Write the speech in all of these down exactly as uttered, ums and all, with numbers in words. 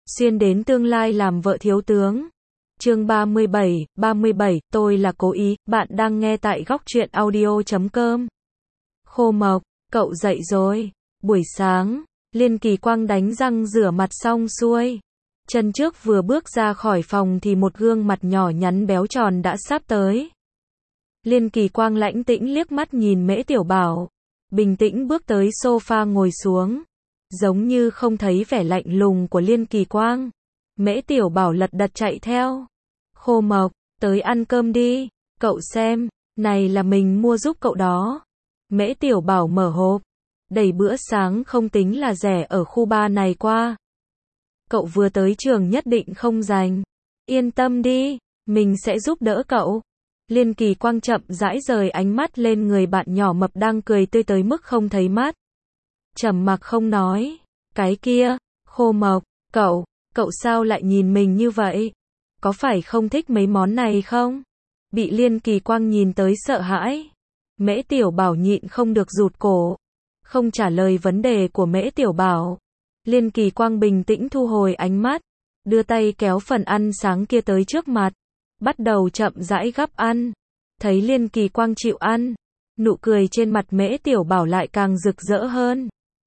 xuyên đến tương lai làm vợ thiếu tướng. Chương ba mươi bảy, ba mươi bảy, tôi là cố ý, bạn đang nghe tại góc truyện audio chấm com. Khô Mộc, cậu dậy rồi. Buổi sáng, Liên Kỳ Quang đánh răng rửa mặt xong xuôi. Chân trước vừa bước ra khỏi phòng thì một gương mặt nhỏ nhắn béo tròn đã sắp tới. Liên Kỳ Quang lãnh tĩnh liếc mắt nhìn Mễ Tiểu Bảo, bình tĩnh bước tới sofa ngồi xuống, giống như không thấy vẻ lạnh lùng của Liên Kỳ Quang. Mễ Tiểu Bảo lật đật chạy theo. Khô Mộc, tới ăn cơm đi, cậu xem, này là mình mua giúp cậu đó. Mễ Tiểu Bảo mở hộp, đầy bữa sáng không tính là rẻ ở khu ba này qua. Cậu vừa tới trường nhất định không dành. Yên tâm đi, mình sẽ giúp đỡ cậu. Liên Kỳ Quang chậm rãi rời ánh mắt lên người bạn nhỏ mập đang cười tươi tới mức không thấy mắt. Trầm mặc không nói. Cái kia, Khô Mộc, cậu, cậu sao lại nhìn mình như vậy? Có phải không thích mấy món này không? Bị Liên Kỳ Quang nhìn tới sợ hãi. Mễ Tiểu Bảo nhịn không được rụt cổ. Không trả lời vấn đề của Mễ Tiểu Bảo. Liên Kỳ Quang bình tĩnh thu hồi ánh mắt, đưa tay kéo phần ăn sáng kia tới trước mặt, bắt đầu chậm rãi gắp ăn. Thấy Liên Kỳ Quang chịu ăn, nụ cười trên mặt Mễ Tiểu Bảo lại càng rực rỡ hơn.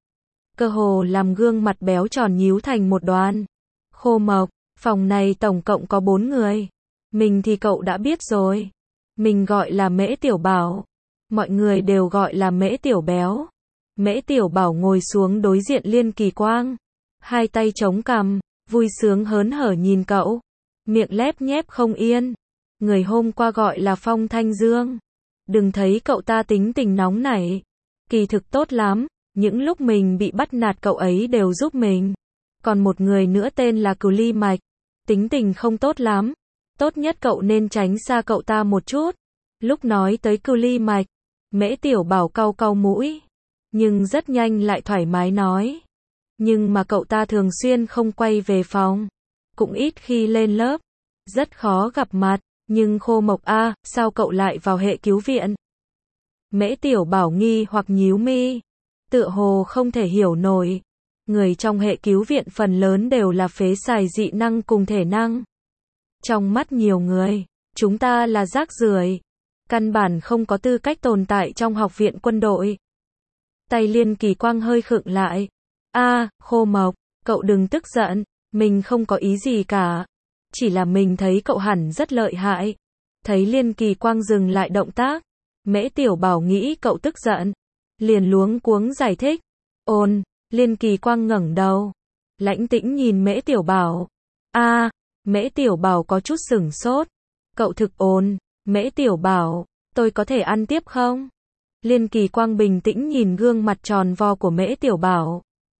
Cơ hồ làm gương mặt béo tròn nhíu thành một đoàn. Khô Mộc, phòng này tổng cộng có bốn người. Mình thì cậu đã biết rồi. Mình gọi là Mễ Tiểu Bảo. Mọi người đều gọi là Mễ Tiểu Béo. Mễ Tiểu Bảo ngồi xuống đối diện Liên Kỳ Quang, hai tay chống cằm, vui sướng hớn hở nhìn cậu, miệng lép nhép không yên. Người hôm qua gọi là Phong Thanh Dương. Đừng thấy cậu ta tính tình nóng nảy, kỳ thực tốt lắm, những lúc mình bị bắt nạt cậu ấy đều giúp mình. Còn một người nữa tên là Cửu Ly Mạch, tính tình không tốt lắm, tốt nhất cậu nên tránh xa cậu ta một chút. Lúc nói tới Cửu Ly Mạch, Mễ Tiểu Bảo cau cau mũi, nhưng rất nhanh lại thoải mái nói. Nhưng mà cậu ta thường xuyên không quay về phòng, cũng ít khi lên lớp, rất khó gặp mặt. Nhưng Khô Mộc a, sao cậu lại vào hệ cứu viện? Mễ Tiểu Bảo nghi hoặc nhíu mi, tựa hồ không thể hiểu nổi. Người trong hệ cứu viện phần lớn đều là phế xài dị năng cùng thể năng. Trong mắt nhiều người, chúng ta là rác rưởi, căn bản không có tư cách tồn tại trong học viện quân đội. Tay Liên Kỳ Quang hơi khựng lại. A, Khô Mộc, cậu đừng tức giận, mình không có ý gì cả. Chỉ là mình thấy cậu hẳn rất lợi hại. Thấy Liên Kỳ Quang dừng lại động tác, Mễ Tiểu Bảo nghĩ cậu tức giận, liền luống cuống giải thích. Ôn, Liên Kỳ Quang ngẩng đầu, lãnh tĩnh nhìn Mễ Tiểu Bảo. A, Mễ Tiểu Bảo có chút sửng sốt. Cậu thực ôn, Mễ Tiểu Bảo, tôi có thể ăn tiếp không? Liên Kỳ Quang bình tĩnh nhìn gương mặt tròn vo của Mễ Tiểu Bảo.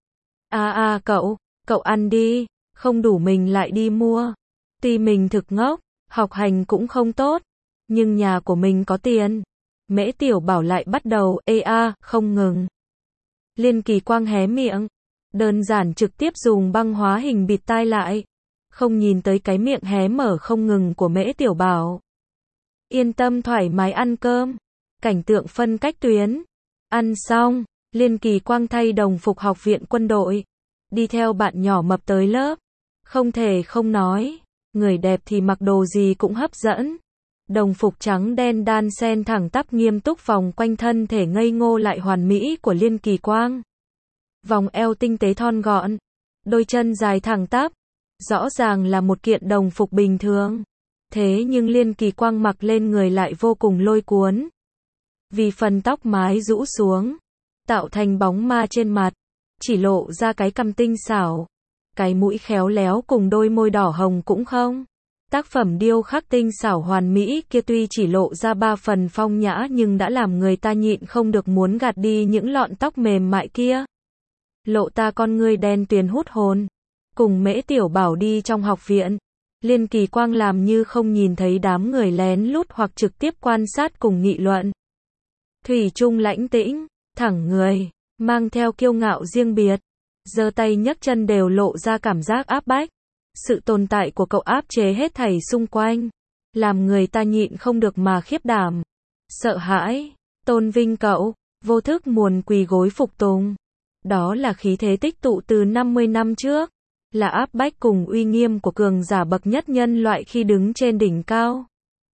A a cậu, cậu ăn đi, không đủ mình lại đi mua. Tuy mình thực ngốc, học hành cũng không tốt, nhưng nhà của mình có tiền. Mễ Tiểu Bảo lại bắt đầu ê a, không ngừng. Liên Kỳ Quang hé miệng, đơn giản trực tiếp dùng băng hóa hình bịt tai lại, không nhìn tới cái miệng hé mở không ngừng của Mễ Tiểu Bảo. Yên tâm thoải mái ăn cơm. Cảnh tượng phân cách tuyến. Ăn xong, Liên Kỳ Quang thay đồng phục học viện quân đội, đi theo bạn nhỏ mập tới lớp. Không thể không nói, người đẹp thì mặc đồ gì cũng hấp dẫn. Đồng phục trắng đen đan xen thẳng tắp nghiêm túc vòng quanh thân thể ngây ngô lại hoàn mỹ của Liên Kỳ Quang. Vòng eo tinh tế thon gọn, đôi chân dài thẳng tắp, rõ ràng là một kiện đồng phục bình thường. Thế nhưng Liên Kỳ Quang mặc lên người lại vô cùng lôi cuốn. Vì phần tóc mái rũ xuống, tạo thành bóng ma trên mặt, chỉ lộ ra cái cằm tinh xảo, cái mũi khéo léo cùng đôi môi đỏ hồng cũng không. Tác phẩm điêu khắc tinh xảo hoàn mỹ kia tuy chỉ lộ ra ba phần phong nhã nhưng đã làm người ta nhịn không được muốn gạt đi những lọn tóc mềm mại kia. Lộ ta con ngươi đen tuyền hút hồn. Cùng Mễ Tiểu Bảo đi trong học viện, Liên Kỳ Quang làm như không nhìn thấy đám người lén lút hoặc trực tiếp quan sát cùng nghị luận. Thủy chung lãnh tĩnh, thẳng người, mang theo kiêu ngạo riêng biệt, giơ tay nhấc chân đều lộ ra cảm giác áp bách. Sự tồn tại của cậu áp chế hết thảy xung quanh, làm người ta nhịn không được mà khiếp đảm, sợ hãi, tôn vinh cậu, vô thức muốn quỳ gối phục tùng. Đó là khí thế tích tụ từ năm mươi năm trước. là áp bách cùng uy nghiêm của cường giả bậc nhất nhân loại khi đứng trên đỉnh cao.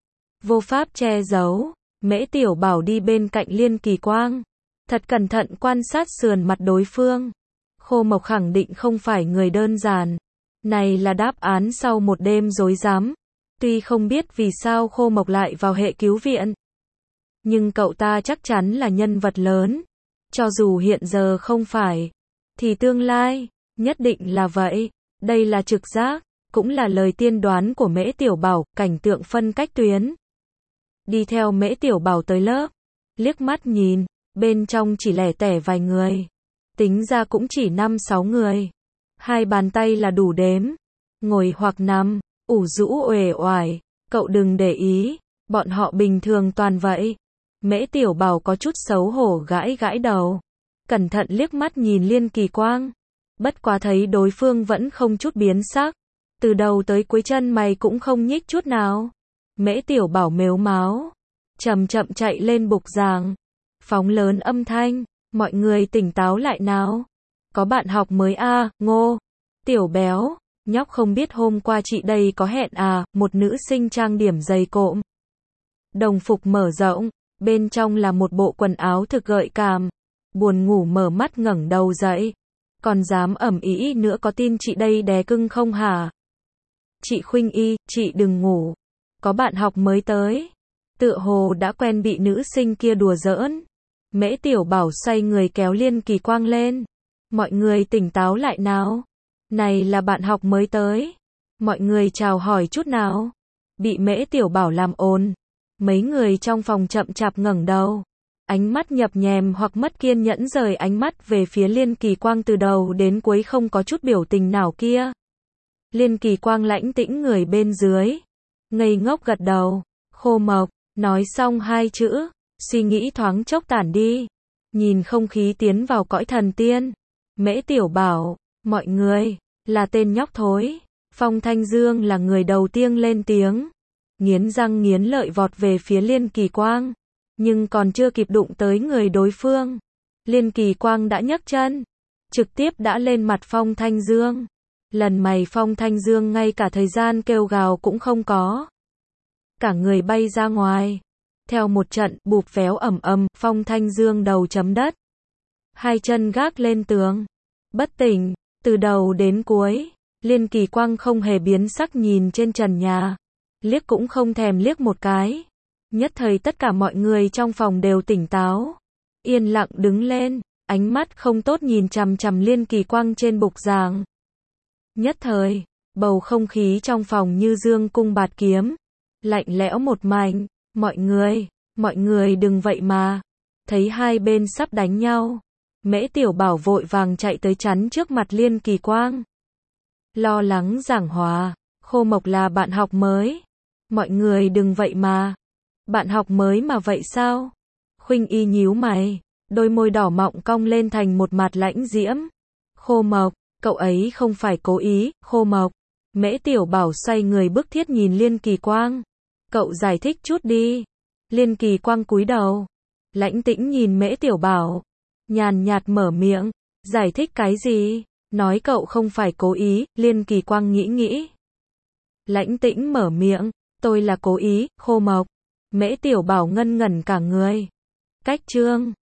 Vô pháp che giấu, Mễ Tiểu Bảo đi bên cạnh Liên Kỳ Quang, thật cẩn thận quan sát sườn mặt đối phương. Khô Mộc khẳng định không phải người đơn giản. Này là đáp án sau một đêm rối rắm. Tuy không biết vì sao Khô Mộc lại vào hệ cứu viện, nhưng cậu ta chắc chắn là nhân vật lớn. Cho dù hiện giờ không phải, thì tương lai nhất định là vậy. Đây là trực giác, cũng là lời tiên đoán của Mễ Tiểu Bảo. Cảnh tượng phân cách tuyến. Đi theo Mễ Tiểu Bảo tới lớp, liếc mắt nhìn, bên trong chỉ lẻ tẻ vài người. Tính ra cũng chỉ năm sáu người. Hai bàn tay là đủ đếm. Ngồi hoặc nằm, ủ rũ uể oải. Cậu đừng để ý, bọn họ bình thường toàn vậy. Mễ Tiểu Bảo có chút xấu hổ gãi gãi đầu. Cẩn thận liếc mắt nhìn Liên Kỳ Quang. Bất quá thấy đối phương vẫn không chút biến sắc. Từ đầu tới cuối chân mày cũng không nhích chút nào. Mễ Tiểu Bảo mếu máo, chậm chậm chạy lên bục giảng. Phóng lớn âm thanh, mọi người tỉnh táo lại nào. Có bạn học mới à, Ngô. Tiểu béo, nhóc không biết hôm qua chị đây có hẹn à, một nữ sinh trang điểm dày cộm. Đồng phục mở rộng, bên trong là một bộ quần áo thực gợi cảm. Buồn ngủ mở mắt ngẩng đầu dậy. Còn dám ẩm ý nữa, có tin chị đây đé cưng không hả? Chị Khuynh Y, chị đừng ngủ. Có bạn học mới tới. Tựa hồ đã quen bị nữ sinh kia đùa giỡn. Mễ Tiểu Bảo xoay người kéo Liên Kỳ Quang lên. Mọi người tỉnh táo lại nào. Này là bạn học mới tới. Mọi người chào hỏi chút nào. Bị Mễ Tiểu Bảo làm ồn. Mấy người trong phòng chậm chạp ngẩng đầu. Ánh mắt nhập nhèm hoặc mất kiên nhẫn rời ánh mắt về phía Liên Kỳ Quang, từ đầu đến cuối không có chút biểu tình nào kia. Liên Kỳ Quang lãnh tĩnh người bên dưới. Ngây ngốc gật đầu. Khô Mộc, nói xong hai chữ, suy nghĩ thoáng chốc tản đi. Nhìn không khí tiến vào cõi thần tiên. Mễ Tiểu Bảo, mọi người, là tên nhóc thối. Phong Thanh Dương là người đầu tiên lên tiếng. Nghiến răng nghiến lợi vọt về phía Liên Kỳ Quang. Nhưng còn chưa kịp đụng tới người đối phương, Liên Kỳ Quang đã nhấc chân, trực tiếp đã lên mặt Phong Thanh Dương. Lần này Phong Thanh Dương ngay cả thời gian kêu gào cũng không có. Cả người bay ra ngoài. Theo một trận bụp véo ầm ầm, Phong Thanh Dương đầu chấm đất. Hai chân gác lên tường. Bất tỉnh, từ đầu đến cuối, Liên Kỳ Quang không hề biến sắc nhìn trên trần nhà. Liếc cũng không thèm liếc một cái. Nhất thời tất cả mọi người trong phòng đều tỉnh táo. Yên lặng đứng lên, ánh mắt không tốt nhìn chằm chằm Liên Kỳ Quang trên bục giảng. Nhất thời, bầu không khí trong phòng như dương cung bạt kiếm. Lạnh lẽo một mảnh. Mọi người, mọi người đừng vậy mà. Thấy hai bên sắp đánh nhau, Mễ Tiểu Bảo vội vàng chạy tới chắn trước mặt Liên Kỳ Quang. Lo lắng giảng hòa, Khô Mộc là bạn học mới. Mọi người đừng vậy mà. Bạn học mới mà vậy sao? Khuynh Y nhíu mày, đôi môi đỏ mọng cong lên thành một mặt lãnh diễm. Khô Mộc, cậu ấy không phải cố ý. Khô Mộc. Mễ Tiểu Bảo xoay người bức thiết nhìn Liên Kỳ Quang. Cậu giải thích chút đi. Liên Kỳ Quang cúi đầu, lãnh tĩnh nhìn Mễ Tiểu Bảo, nhàn nhạt mở miệng. Giải thích cái gì? Nói cậu không phải cố ý. Liên Kỳ Quang nghĩ nghĩ, lãnh tĩnh mở miệng. Tôi là cố ý. Khô Mộc. Mễ Tiểu Bảo ngân ngẩn cả người. Cách chương